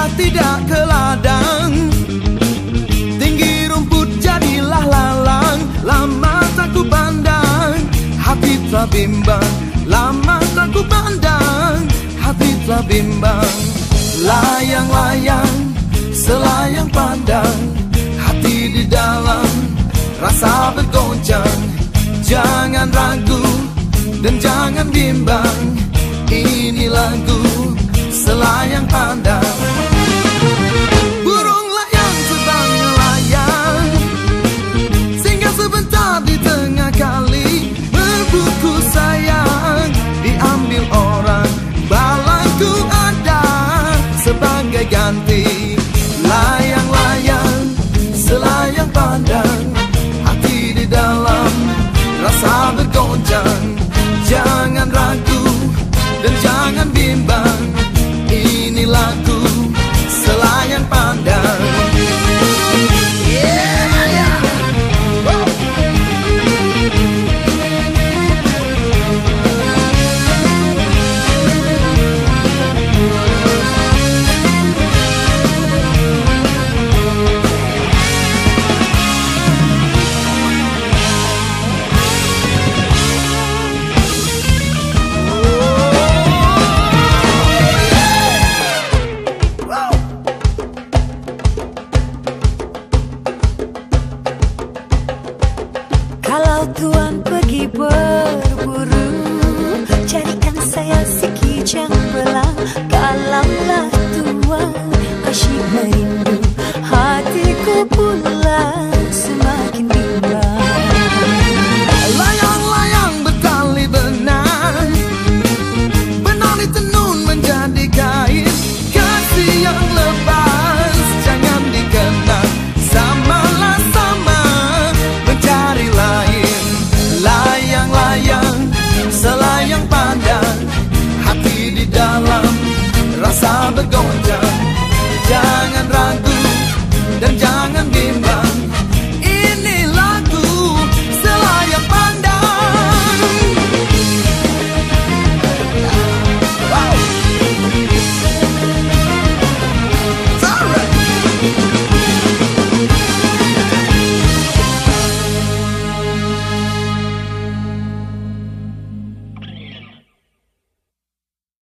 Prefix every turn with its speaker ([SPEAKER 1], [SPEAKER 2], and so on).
[SPEAKER 1] tidak ke ladang, tinggi rumput jadilah lalang. Lama tak ku pandang, hati telah bimbang. Lama tak ku pandang, hati telah bimbang. Layang-layang, selayang pandang, hati di dalam rasa bergoncang. Jangan ragu dan jangan bimbang, ini lagu selayang pandang. Burung layang sedang melayang, singgah sebentar di tengah kali. Berbuku sayang diambil orang, balangku ada sebagai ganti. Layang-layang, selayang pandang, hati di dalam rasa bergoncang. Jangan ragu dan jangan bimbang, ini lagu selayang pandang.
[SPEAKER 2] Kalau tuan pergi berburu, carikan saya sekijang belang. Kalaulah tuan asyik merindu, hatiku pula semakin bimbang.
[SPEAKER 1] Layang-layang bertali benang, benang ditenun menjadi kain. Kasih yang lepas jangan dikenang, samalah sama mencari lain. Layang-layang, selayang pandang, hati di dalam rasa bergoncang. Jangan ragu